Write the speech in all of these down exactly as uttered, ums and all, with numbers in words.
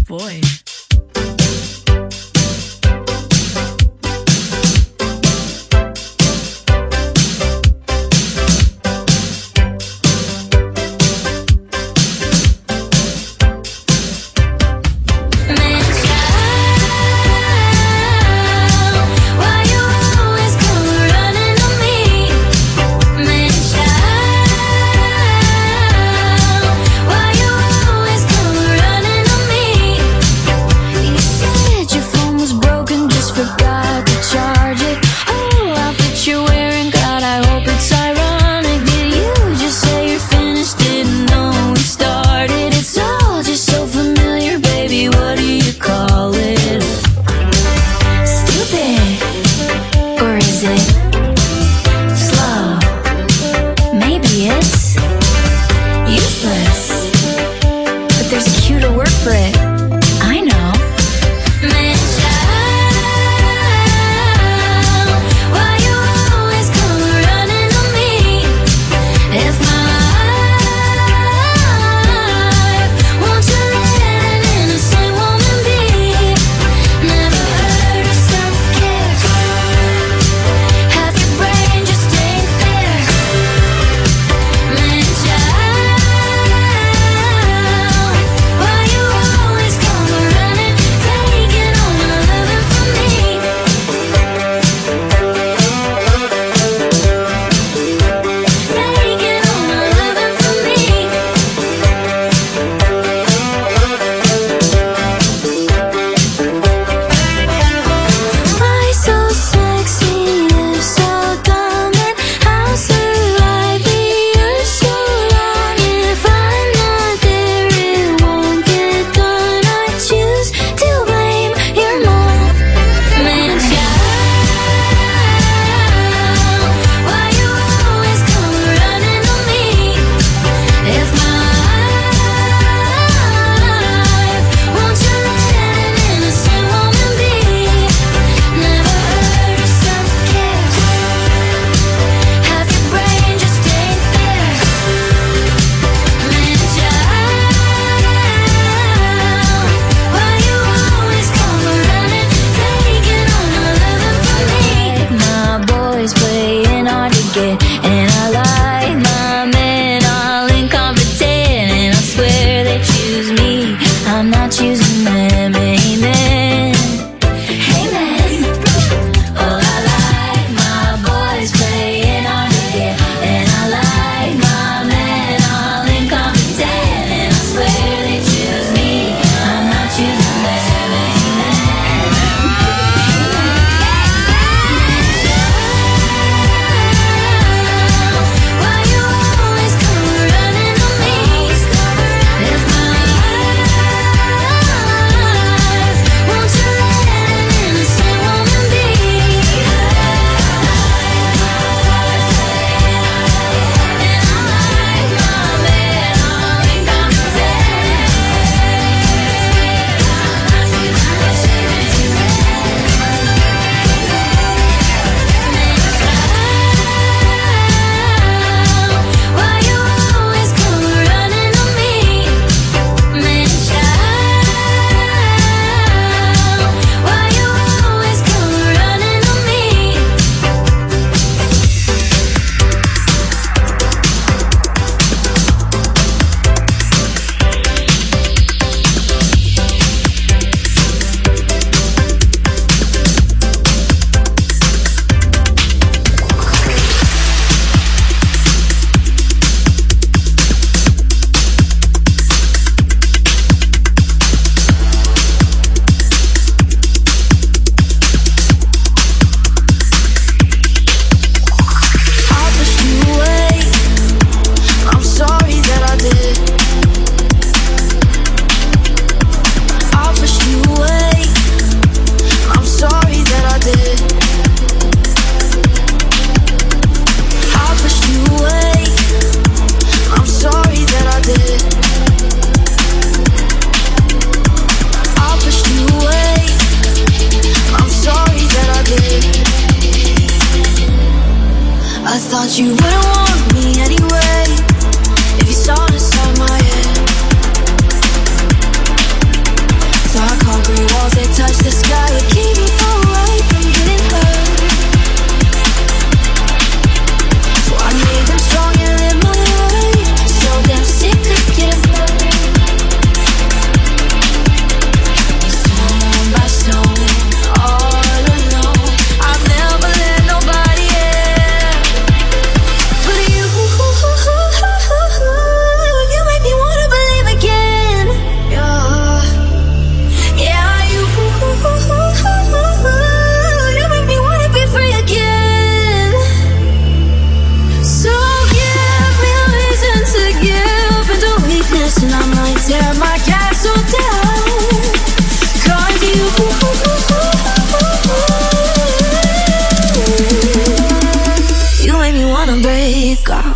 boy. Thought you wouldn't want me anyway if you saw inside my head. the sky, you keep me far away from getting hurt. So I made them stronger in my way. So damn sick of getting hurt. Stone by stone, all alone, I'll never let nobody in. But you, you make me wanna believe again. Yeah, yeah, you, you make me wanna be free again. So give me a reason to give into weakness, and I might tear my castle down. Cause you, you make me wanna break out.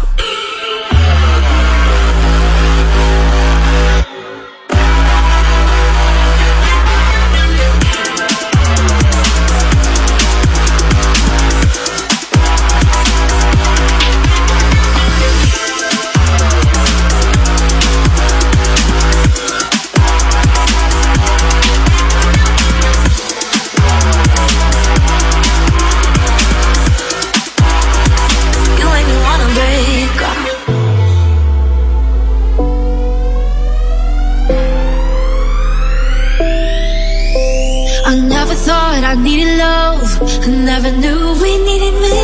You make me wanna break out. I never thought I needed love. I never knew we needed me.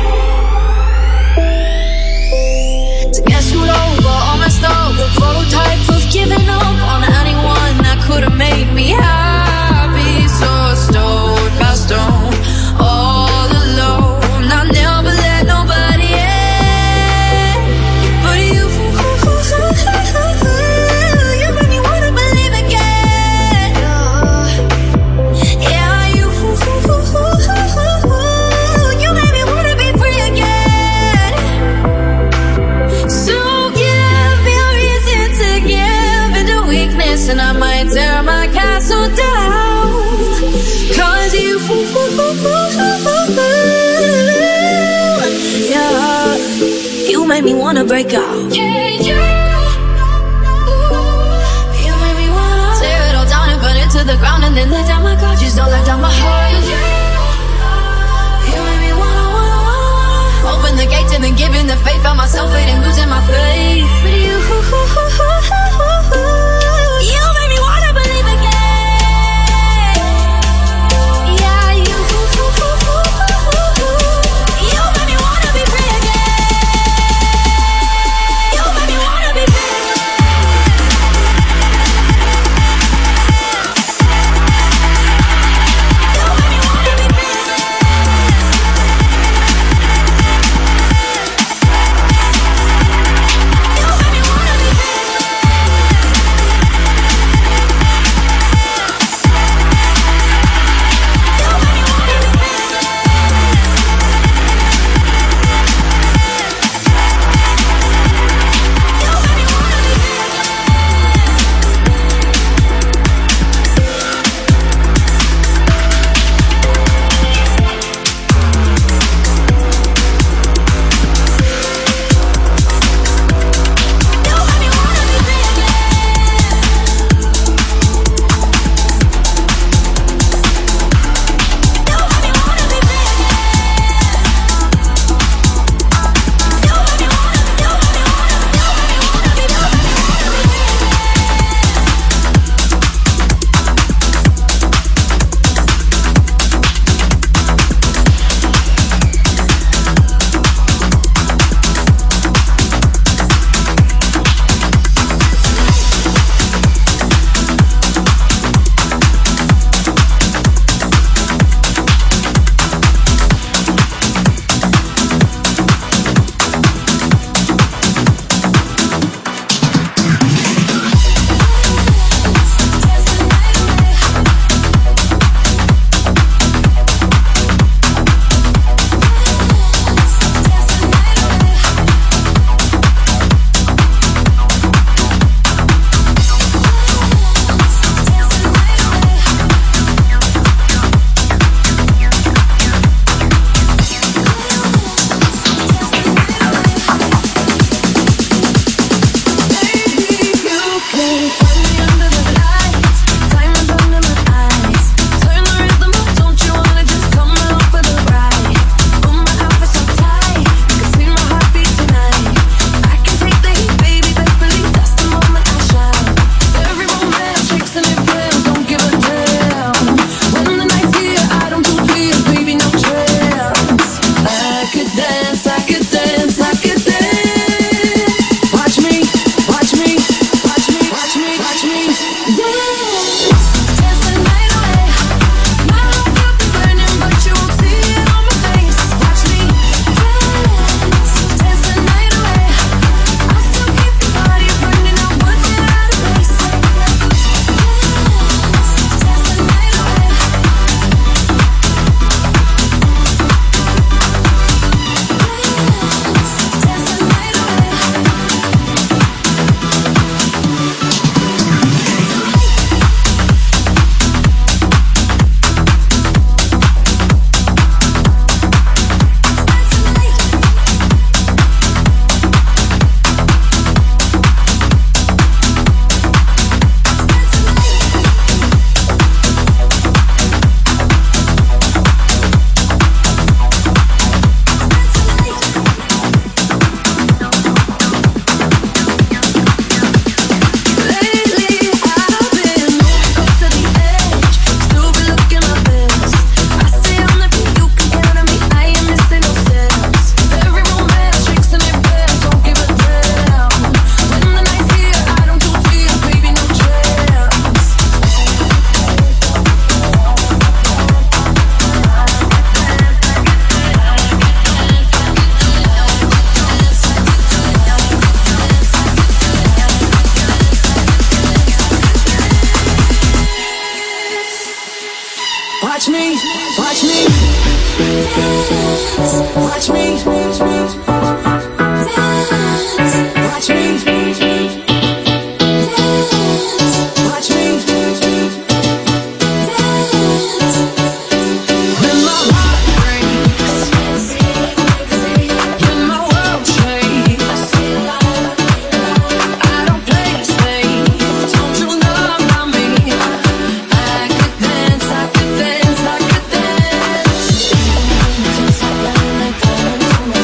To get screwed over, all messed up, the prototype of giving up on anyone that could have made me happy. So stone by stone, all alone, I never let nobody in. But you, you make me wanna believe again. Yeah, you, you make me wanna be free again. So give me a reason to give into weakness, and I might tear my castle down. Cause you, yeah, you make me wanna break out. Yeah, you, you make me wanna tear it all down and burn it to the ground, and then let down my guard. Just don't let down my heart. You make me wanna, wanna, wanna open the gates and then giving the faith. Found myself waiting, losing my faith. But you, you make me wanna believe again. Yeah, you, you make me wanna be free again. You make me wanna be free again. You make me wanna be free again. Watch me dance, watch me dance, watch me dance. When my heart breaks, when my world shakes, I don't play safe. Don't you know about me? I could dance, I could dance, I could dance. Dance like diamonds on my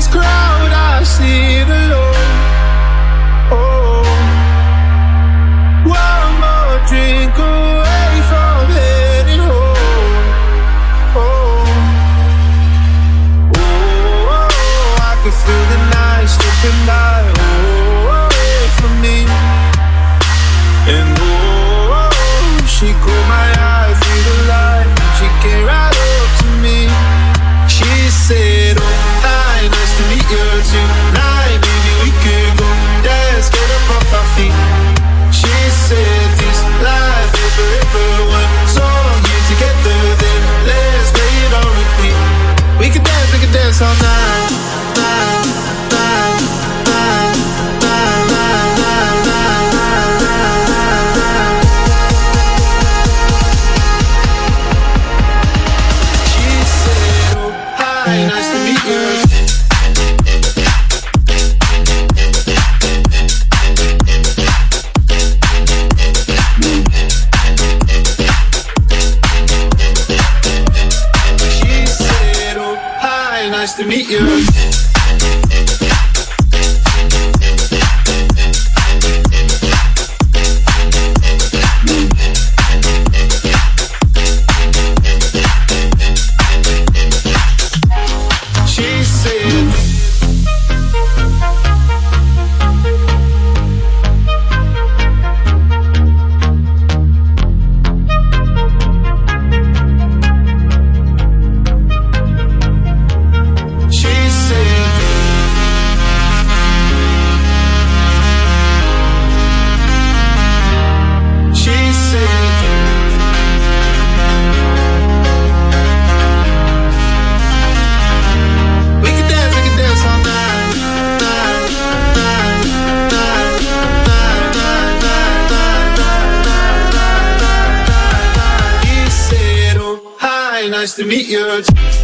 crowd I see the Lord. Oh, one more drink away from heading home. Oh, oh, oh, I can feel the night slipping by, oh, away from me. And oh, she caught my eye through the light. She came right up to me. She said, oh, hi, nice to meet you tonight. Maybe we could go dance, get up off our feet. She said, this life is forever. One song, you together, then let's play it on repeat. We could dance, we could dance all night, night, night, night, night, night, night, night, night. She said, oh, hi, nice to meet you. Nice to meet you. She said, nice to meet you.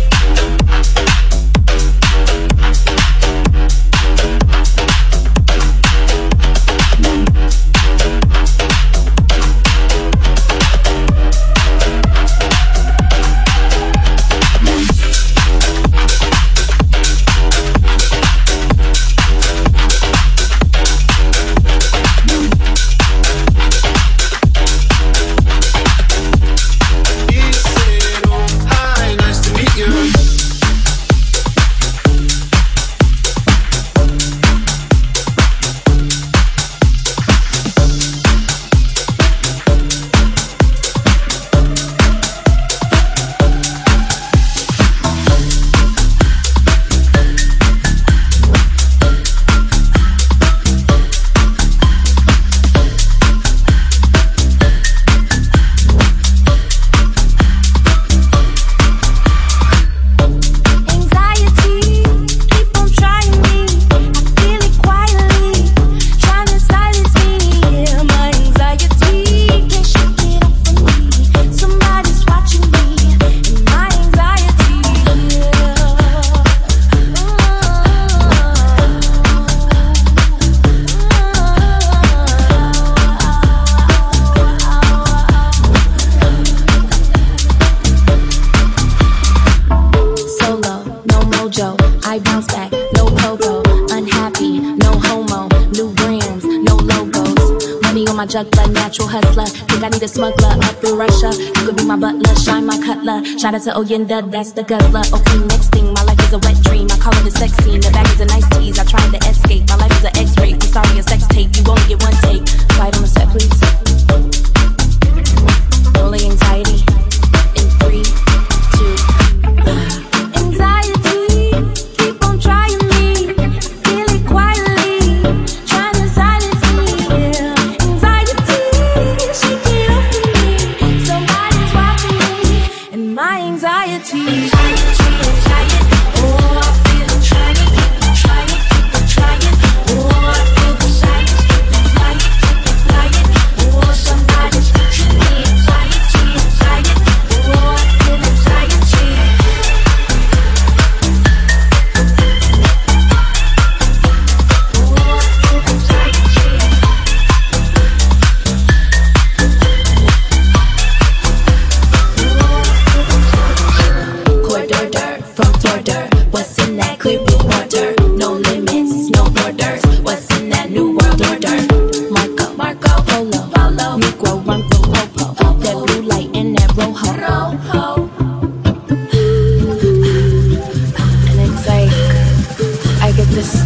Juggler, natural hustler. Think I need a smuggler up in Russia. You could be my butler, shine my cutler. Shout out to Oyenda, that's the guzzler. Okay, next thing, my life is a wet dream. I call it a sex scene. The bag is a nice tease. I tried to escape. My life is an X-ray. I'm sorry, a sex tape. You only get one take. Quiet on the set, please. Rolling anxiety. In three, two, one. Anxiety, keep on trying me. Feel it quietly, trying to silence me. Yeah. My anxiety, anxiety, anxiety. Oh, I feel it trying, trying, trying. Oh, I feel the silence, flying, flying. Oh, somebody's pushing me. Anxiety, anxiety. Oh, I feel anxiety. Oh, I feel anxiety. From Florida,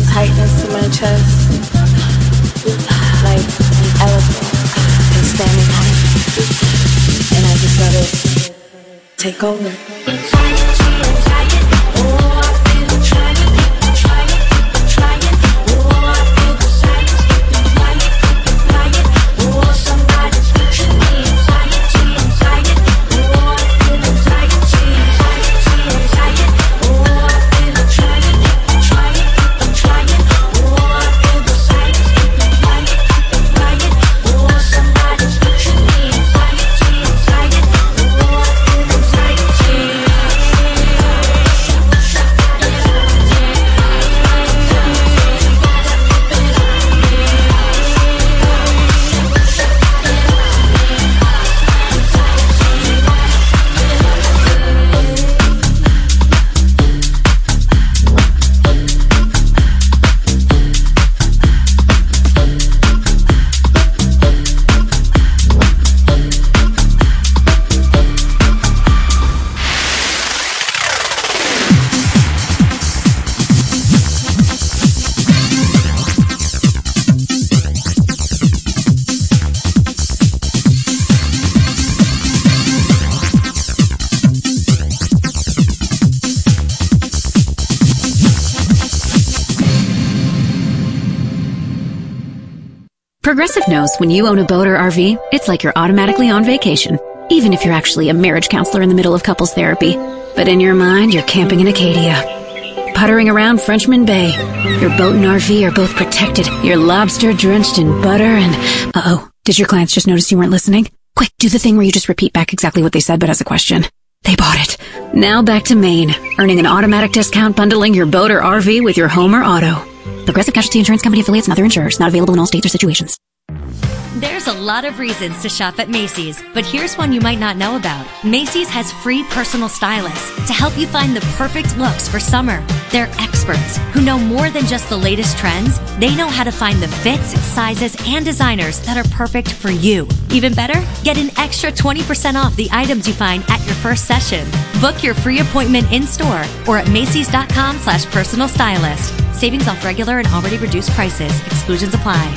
tightness in my chest, like an elephant is standing on it, and I just let it take over. Oh, I feel trying, trying, trying. Oh, I feel the silence, quiet, quiet. Oh, somebody's pushing me anxiety, anxiety. Oh, I feel anxiety, anxiety, anxiety. Oh, I feel trying, trying, trying. Oh, I feel the silence, quiet, quiet. Oh, somebody's pushing me anxiety, anxiety. Oh, I feel anxiety. Progressive knows when you own a boat or R V, it's like you're automatically on vacation, even if you're actually a marriage counselor in the middle of couples therapy. But in your mind, you're camping in Acadia, puttering around Frenchman Bay. Your boat and R V are both protected. You're lobster drenched in butter and... Uh-oh, did your clients just notice you weren't listening? Quick, do the thing where you just repeat back exactly what they said but as a question. They bought it. Now back to Maine, earning an automatic discount bundling your boat or R V with your home or auto. Progressive Casualty Insurance Company affiliates and other insurers. Not available in all states or situations. There's a lot of reasons to shop at Macy's, but here's one you might not know about. Macy's has free personal stylists to help you find the perfect looks for summer. They're experts who know more than just the latest trends. They know how to find the fits, sizes, and designers that are perfect for you. Even better, get an extra twenty percent off the items you find at your first session. Book your free appointment in-store or at Macys.com slash personal stylist. Savings off regular and already reduced prices. Exclusions apply.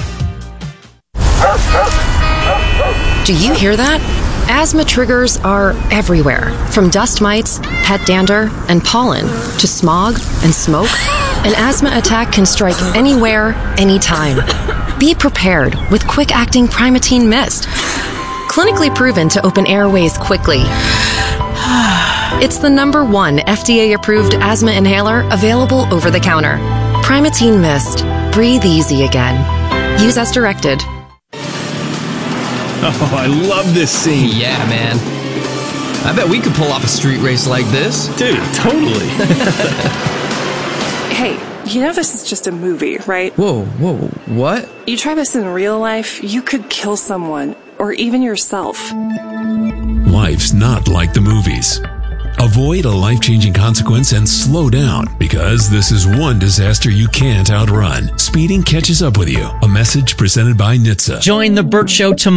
Do you hear that? Asthma triggers are everywhere, from dust mites, pet dander, and pollen, to smog and smoke. An asthma attack can strike anywhere, anytime. Be prepared with quick-acting Primatene Mist. Clinically proven to open airways quickly. It's the number one F D A-approved asthma inhaler available over the counter. Primatene Mist. Breathe easy again. Use as directed. Oh, I love this scene. Yeah, man. I bet we could pull off a street race like this. Dude, totally. Hey, you know this is just a movie, right? Whoa, whoa, what? You try this in real life, you could kill someone, or even yourself. Life's not like the movies. Avoid a life-changing consequence and slow down, because this is one disaster you can't outrun. Speeding catches up with you. A message presented by N H T S A. Join the Burt Show tomorrow.